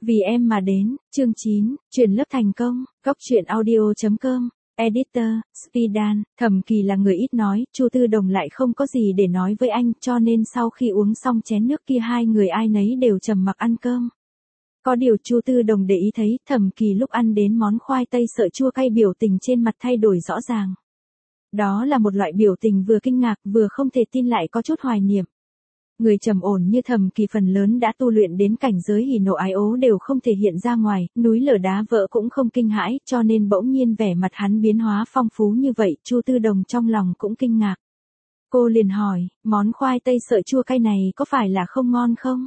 Vì em mà đến, chương 9, chuyển lớp thành công, góc truyện audio.com, editor, Spidan, Thẩm Kỳ là người ít nói, Chu Tư Đồng lại không có gì để nói với anh, cho nên sau khi uống xong chén nước kia hai người ai nấy đều trầm mặc ăn cơm. Có điều Chu Tư Đồng để ý thấy, Thẩm Kỳ lúc ăn đến món khoai tây sợi chua cay biểu tình trên mặt thay đổi rõ ràng. Đó là một loại biểu tình vừa kinh ngạc vừa không thể tin lại có chút hoài niệm. Người trầm ổn như Thẩm Kỳ phần lớn đã tu luyện đến cảnh giới hỉ nộ ái ố đều không thể hiện ra ngoài, núi lở đá vỡ cũng không kinh hãi, cho nên bỗng nhiên vẻ mặt hắn biến hóa phong phú như vậy, Chu Tư Đồng trong lòng cũng kinh ngạc. Cô liền hỏi, món khoai tây sợi chua cay này có phải là không ngon không?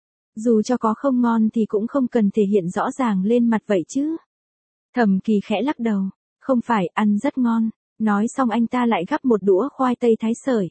Dù cho có không ngon thì cũng không cần thể hiện rõ ràng lên mặt vậy chứ. Thẩm Kỳ khẽ lắc đầu, không phải, ăn rất ngon. Nói xong anh ta lại gắp một đũa khoai tây thái sợi.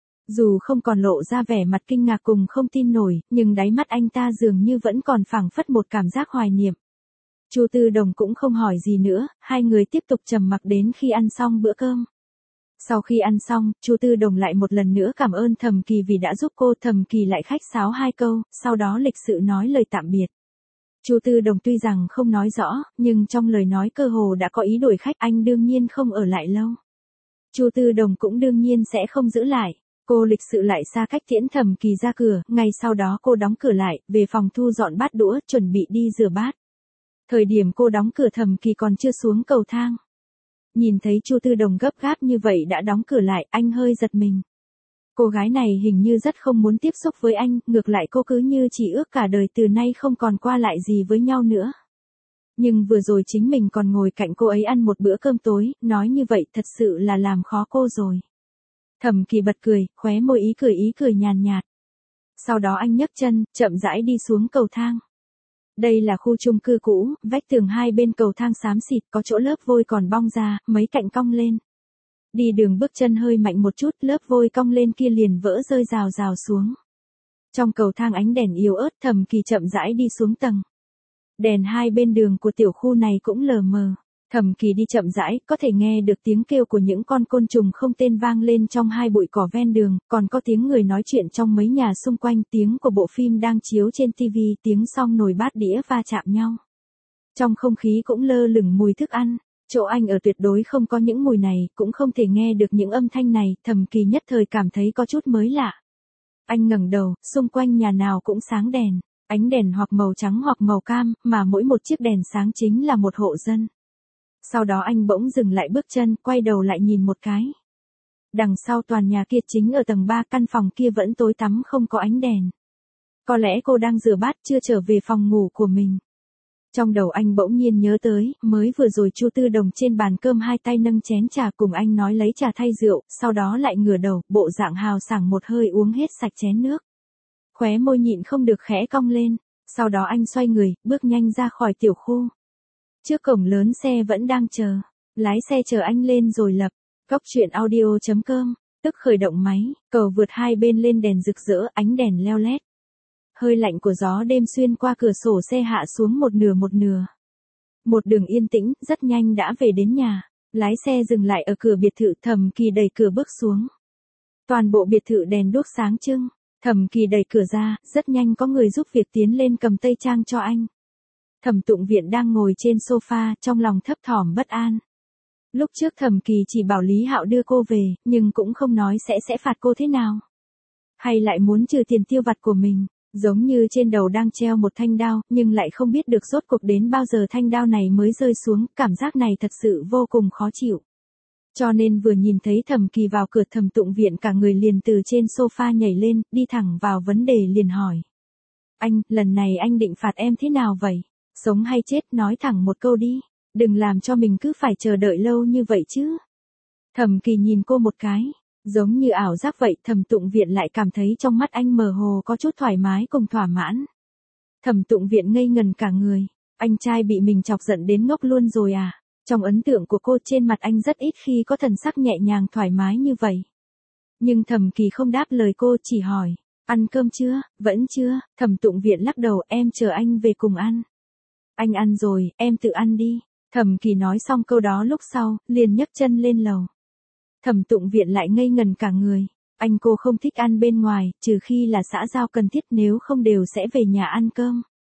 Dù không còn lộ ra vẻ mặt kinh ngạc cùng không tin nổi, nhưng đáy mắt anh ta dường như vẫn còn phảng phất một cảm giác hoài niệm. Chu Tư Đồng cũng không hỏi gì nữa, hai người tiếp tục trầm mặc đến khi ăn xong bữa cơm. Sau khi ăn xong, Chu Tư Đồng lại một lần nữa cảm ơn Thẩm Kỳ vì đã giúp cô, Thẩm Kỳ lại khách sáo hai câu, sau đó lịch sự nói lời tạm biệt. Chu Tư Đồng tuy rằng không nói rõ, nhưng trong lời nói cơ hồ đã có ý đuổi khách, anh đương nhiên không ở lại lâu. Chu Tư Đồng cũng đương nhiên sẽ không giữ lại. Cô lịch sự lại xa cách tiễn Thẩm Kỳ ra cửa, ngay sau đó cô đóng cửa lại, về phòng thu dọn bát đũa, chuẩn bị đi rửa bát. Thời điểm cô đóng cửa Thẩm Kỳ còn chưa xuống cầu thang. Nhìn thấy Chu Tư Đồng gấp gáp như vậy đã đóng cửa lại, anh hơi giật mình. Cô gái này hình như rất không muốn tiếp xúc với anh, ngược lại cô cứ như chỉ ước cả đời từ nay không còn qua lại gì với nhau nữa. Nhưng vừa rồi chính mình còn ngồi cạnh cô ấy ăn một bữa cơm tối, nói như vậy thật sự là làm khó cô rồi. Thẩm Kỳ bật cười, khóe môi ý cười nhàn nhạt. Sau đó anh nhấc chân, chậm rãi đi xuống cầu thang. Đây là khu chung cư cũ, vách tường hai bên cầu thang xám xịt, có chỗ lớp vôi còn bong ra, mấy cạnh cong lên. Đi đường bước chân hơi mạnh một chút, lớp vôi cong lên kia liền vỡ rơi rào rào xuống. Trong cầu thang ánh đèn yếu ớt, Thẩm Kỳ chậm rãi đi xuống tầng. Đèn hai bên đường của tiểu khu này cũng lờ mờ. Thẩm Kỳ đi chậm rãi, có thể nghe được tiếng kêu của những con côn trùng không tên vang lên trong hai bụi cỏ ven đường, còn có tiếng người nói chuyện trong mấy nhà xung quanh, tiếng của bộ phim đang chiếu trên TV, tiếng xong nồi bát đĩa va chạm nhau. Trong không khí cũng lơ lửng mùi thức ăn, chỗ anh ở tuyệt đối không có những mùi này, cũng không thể nghe được những âm thanh này, Thẩm Kỳ nhất thời cảm thấy có chút mới lạ. Anh ngẩng đầu, xung quanh nhà nào cũng sáng đèn, ánh đèn hoặc màu trắng hoặc màu cam, mà mỗi một chiếc đèn sáng chính là một hộ dân. Sau đó anh bỗng dừng lại bước chân, quay đầu lại nhìn một cái. Đằng sau tòa nhà kia chính ở tầng 3, căn phòng kia vẫn tối tăm không có ánh đèn. Có lẽ cô đang rửa bát chưa trở về phòng ngủ của mình. Trong đầu anh bỗng nhiên nhớ tới, mới vừa rồi Chu Tư Đồng trên bàn cơm hai tay nâng chén trà cùng anh nói lấy trà thay rượu, sau đó lại ngửa đầu, bộ dạng hào sảng một hơi uống hết sạch chén nước. Khóe môi nhịn không được khẽ cong lên, sau đó anh xoay người, bước nhanh ra khỏi tiểu khu. Trước cổng lớn xe vẫn đang chờ, lái xe chờ anh lên rồi lập, góc truyện audio.com, tức khởi động máy, cầu vượt hai bên lên đèn rực rỡ, ánh đèn leo lét. Hơi lạnh của gió đêm xuyên qua cửa sổ xe hạ xuống một nửa. Một đường yên tĩnh, rất nhanh đã về đến nhà, lái xe dừng lại ở cửa biệt thự, Thẩm Kỳ đẩy cửa bước xuống. Toàn bộ biệt thự đèn đuốc sáng trưng, Thẩm Kỳ đẩy cửa ra, rất nhanh có người giúp việc tiến lên cầm tây trang cho anh. Thẩm Tụng Viện đang ngồi trên sofa, trong lòng thấp thỏm bất an. Lúc trước Thẩm Kỳ chỉ bảo Lý Hạo đưa cô về, nhưng cũng không nói sẽ phạt cô thế nào. Hay lại muốn trừ tiền tiêu vặt của mình, giống như trên đầu đang treo một thanh đao, nhưng lại không biết được rốt cuộc đến bao giờ thanh đao này mới rơi xuống, cảm giác này thật sự vô cùng khó chịu. Cho nên vừa nhìn thấy Thẩm Kỳ vào cửa, Thẩm Tụng Viện cả người liền từ trên sofa nhảy lên, đi thẳng vào vấn đề liền hỏi. Anh, lần này anh định phạt em thế nào vậy? Sống hay chết, nói thẳng một câu đi, đừng làm cho mình cứ phải chờ đợi lâu như vậy chứ. Thẩm Kỳ nhìn cô một cái, giống như ảo giác vậy, Thẩm Tụng Viện lại cảm thấy trong mắt anh mơ hồ có chút thoải mái cùng thỏa mãn. Thẩm Tụng Viện ngây ngần cả người, anh trai bị mình chọc giận đến ngốc luôn rồi à? Trong ấn tượng của cô trên mặt anh rất ít khi có thần sắc nhẹ nhàng thoải mái như vậy. Nhưng Thẩm Kỳ không đáp lời cô, chỉ hỏi, ăn cơm chưa? Vẫn chưa. Thẩm Tụng Viện lắc đầu, em chờ anh về cùng ăn. Anh ăn rồi, em tự ăn đi. Thẩm Kỳ nói xong câu đó lúc sau, liền nhấc chân lên lầu. Thẩm Tụng Viện lại ngây ngần cả người. Cô không thích ăn bên ngoài, trừ khi là xã giao cần thiết, nếu không đều sẽ về nhà ăn cơm.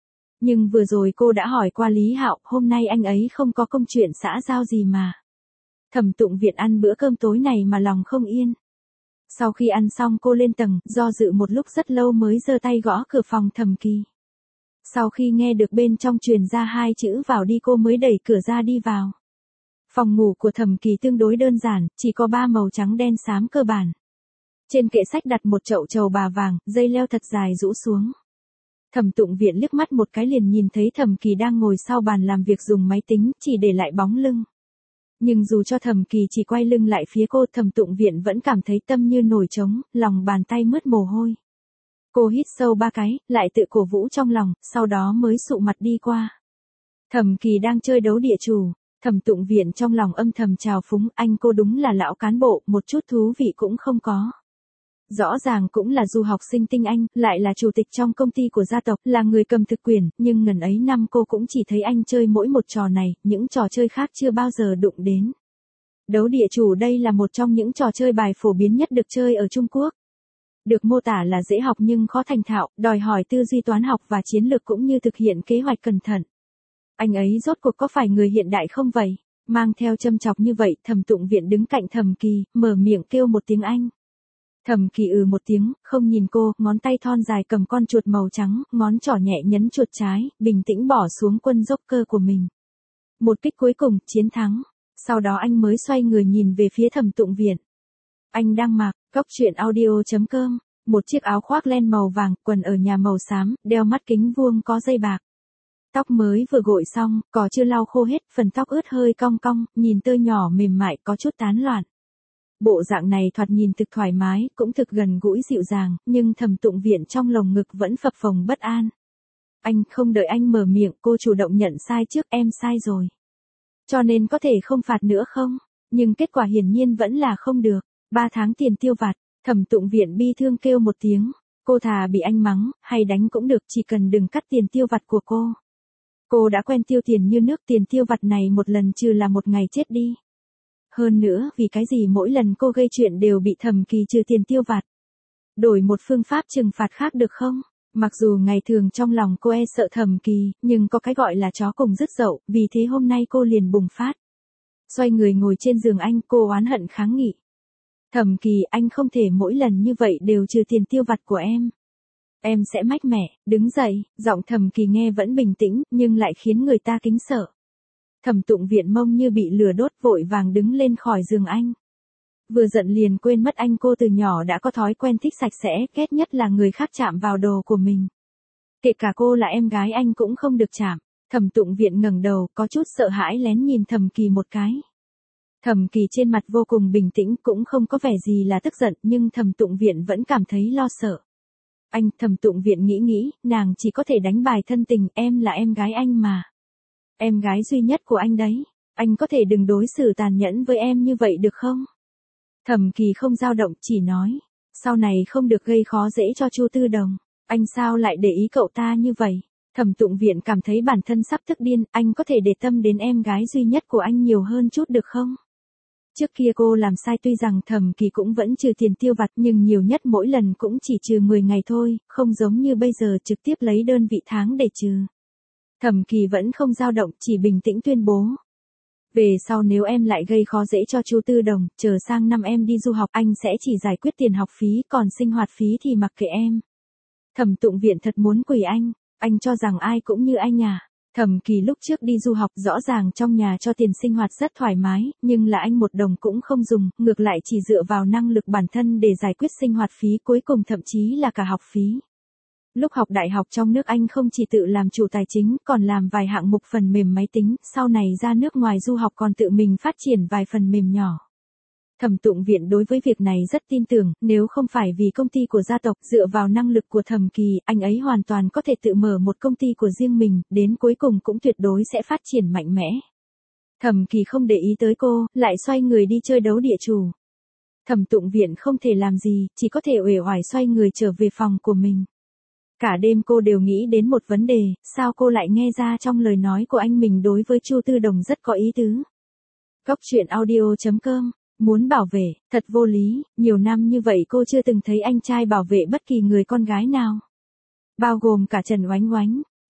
Nhưng vừa rồi cô đã hỏi qua Lý Hạo, hôm nay anh ấy không có công chuyện xã giao gì mà. Thẩm Tụng Viện ăn bữa cơm tối này mà lòng không yên. Sau khi ăn xong cô lên tầng, do dự một lúc rất lâu mới giơ tay gõ cửa phòng Thẩm Kỳ. Sau khi nghe được bên trong truyền ra 2 chữ vào đi cô mới đẩy cửa ra đi vào. Phòng ngủ của Thẩm Kỳ tương đối đơn giản, chỉ có 3 màu trắng đen xám cơ bản. Trên kệ sách đặt một chậu trầu bà vàng, dây leo thật dài rũ xuống. Thẩm Tụng Viện liếc mắt một cái liền nhìn thấy Thẩm Kỳ đang ngồi sau bàn làm việc dùng máy tính, chỉ để lại bóng lưng. Nhưng dù cho Thẩm Kỳ chỉ quay lưng lại phía cô, Thẩm Tụng Viện vẫn cảm thấy tâm như nổi trống, lòng bàn tay mướt mồ hôi. Cô hít sâu 3 cái, lại tự cổ vũ trong lòng, sau đó mới sụ mặt đi qua. Thẩm Kỳ đang chơi đấu địa chủ, Thẩm Tụng Viện trong lòng âm thầm trào phúng, anh cô đúng là lão cán bộ, một chút thú vị cũng không có. Rõ ràng cũng là du học sinh tinh anh, lại là chủ tịch trong công ty của gia tộc, là người cầm thực quyền, nhưng ngần ấy năm cô cũng chỉ thấy anh chơi mỗi một trò này, những trò chơi khác chưa bao giờ đụng đến. Đấu địa chủ đây là một trong những trò chơi bài phổ biến nhất được chơi ở Trung Quốc. Được mô tả là dễ học nhưng khó thành thạo, đòi hỏi tư duy toán học và chiến lược cũng như thực hiện kế hoạch cẩn thận. Anh ấy rốt cuộc có phải người hiện đại không vậy? Mang theo châm chọc như vậy, Thẩm Tụng Viện đứng cạnh Thẩm Kỳ, mở miệng kêu một tiếng Anh. Thẩm Kỳ một tiếng, không nhìn cô, ngón tay thon dài cầm con chuột màu trắng, ngón trỏ nhẹ nhấn chuột trái, bình tĩnh bỏ xuống quân dốc cơ của mình. Một kích cuối cùng, chiến thắng. Sau đó anh mới xoay người nhìn về phía Thẩm Tụng Viện. Anh đang mặc, goctruyện.audio.com, một chiếc áo khoác len màu vàng, quần ở nhà màu xám, đeo mắt kính vuông có dây bạc. Tóc mới vừa gội xong, cỏ chưa lau khô hết, phần tóc ướt hơi cong cong, nhìn tơ nhỏ mềm mại có chút tán loạn. Bộ dạng này thoạt nhìn thực thoải mái, cũng thực gần gũi dịu dàng, nhưng Thẩm Tụng Viện trong lồng ngực vẫn phập phồng bất an. Anh không đợi anh mở miệng, cô chủ động nhận sai trước, em sai rồi. Cho nên có thể không phạt nữa không? Nhưng kết quả hiển nhiên vẫn là không được. 3 tháng tiền tiêu vặt, Thẩm Tụng Viện bi thương kêu một tiếng. Cô thà bị anh mắng, hay đánh cũng được, chỉ cần đừng cắt tiền tiêu vặt của cô. Cô đã quen tiêu tiền như nước, tiền tiêu vặt này một lần trừ là một ngày chết đi. Hơn nữa, vì cái gì mỗi lần cô gây chuyện đều bị Thẩm Kỳ trừ tiền tiêu vặt. Đổi một phương pháp trừng phạt khác được không? Mặc dù ngày thường trong lòng cô sợ Thẩm Kỳ, nhưng có cái gọi là chó cùng rứt dậu, vì thế hôm nay cô liền bùng phát. Xoay người ngồi trên giường anh, cô oán hận kháng nghị. Thẩm Kỳ, anh không thể mỗi lần như vậy đều trừ tiền tiêu vặt của em. Em sẽ mách mẻ, đứng dậy, giọng Thẩm Kỳ nghe vẫn bình tĩnh, nhưng lại khiến người ta kính sợ. Thẩm Tụng Viện mông như bị lửa đốt, vội vàng đứng lên khỏi giường anh. Vừa giận liền quên mất anh, cô từ nhỏ đã có thói quen thích sạch sẽ, ghét nhất là người khác chạm vào đồ của mình. Kể cả cô là em gái anh cũng không được chạm. Thẩm Tụng Viện ngẩng đầu, có chút sợ hãi lén nhìn Thẩm Kỳ một cái. Thẩm Kỳ trên mặt vô cùng bình tĩnh, cũng không có vẻ gì là tức giận, nhưng Thẩm Tụng Viện vẫn cảm thấy lo sợ. Anh, Thẩm Tụng Viện nghĩ, nàng chỉ có thể đánh bài thân tình, em là em gái anh mà. Em gái duy nhất của anh đấy, anh có thể đừng đối xử tàn nhẫn với em như vậy được không? Thẩm Kỳ không dao động, chỉ nói, sau này không được gây khó dễ cho Chu Tư Đồng, anh sao lại để ý cậu ta như vậy? Thẩm Tụng Viện cảm thấy bản thân sắp tức điên, anh có thể để tâm đến em gái duy nhất của anh nhiều hơn chút được không? Trước kia cô làm sai, tuy rằng Thẩm Kỳ cũng vẫn trừ tiền tiêu vặt, nhưng nhiều nhất mỗi lần cũng chỉ trừ 10 ngày thôi, không giống như bây giờ trực tiếp lấy đơn vị tháng để trừ. Thẩm Kỳ vẫn không dao động, chỉ bình tĩnh tuyên bố. Về sau nếu em lại gây khó dễ cho Chu Tư Đồng, chờ sang năm em đi du học, anh sẽ chỉ giải quyết tiền học phí, còn sinh hoạt phí thì mặc kệ em. Thẩm Tụng Viện thật muốn quỳ anh cho rằng ai cũng như anh à? Thẩm Kỳ lúc trước đi du học rõ ràng trong nhà cho tiền sinh hoạt rất thoải mái, nhưng là anh một đồng cũng không dùng, ngược lại chỉ dựa vào năng lực bản thân để giải quyết sinh hoạt phí, cuối cùng thậm chí là cả học phí. Lúc học đại học trong nước anh không chỉ tự làm chủ tài chính, còn làm vài hạng mục phần mềm máy tính, sau này ra nước ngoài du học còn tự mình phát triển vài phần mềm nhỏ. Thẩm Tụng Viện đối với việc này rất tin tưởng, nếu không phải vì công ty của gia tộc, dựa vào năng lực của Thẩm Kỳ, anh ấy hoàn toàn có thể tự mở một công ty của riêng mình, đến cuối cùng cũng tuyệt đối sẽ phát triển mạnh mẽ. Thẩm Kỳ không để ý tới cô, lại xoay người đi chơi đấu địa chủ. Thẩm Tụng Viện không thể làm gì, chỉ có thể uể oải xoay người trở về phòng của mình. Cả đêm cô đều nghĩ đến một vấn đề, sao cô lại nghe ra trong lời nói của anh mình đối với Chu Tư Đồng rất có ý tứ. Goctruyện.audio.com, muốn bảo vệ, thật vô lý, nhiều năm như vậy cô chưa từng thấy anh trai bảo vệ bất kỳ người con gái nào. Bao gồm cả Trần Oánh Oánh.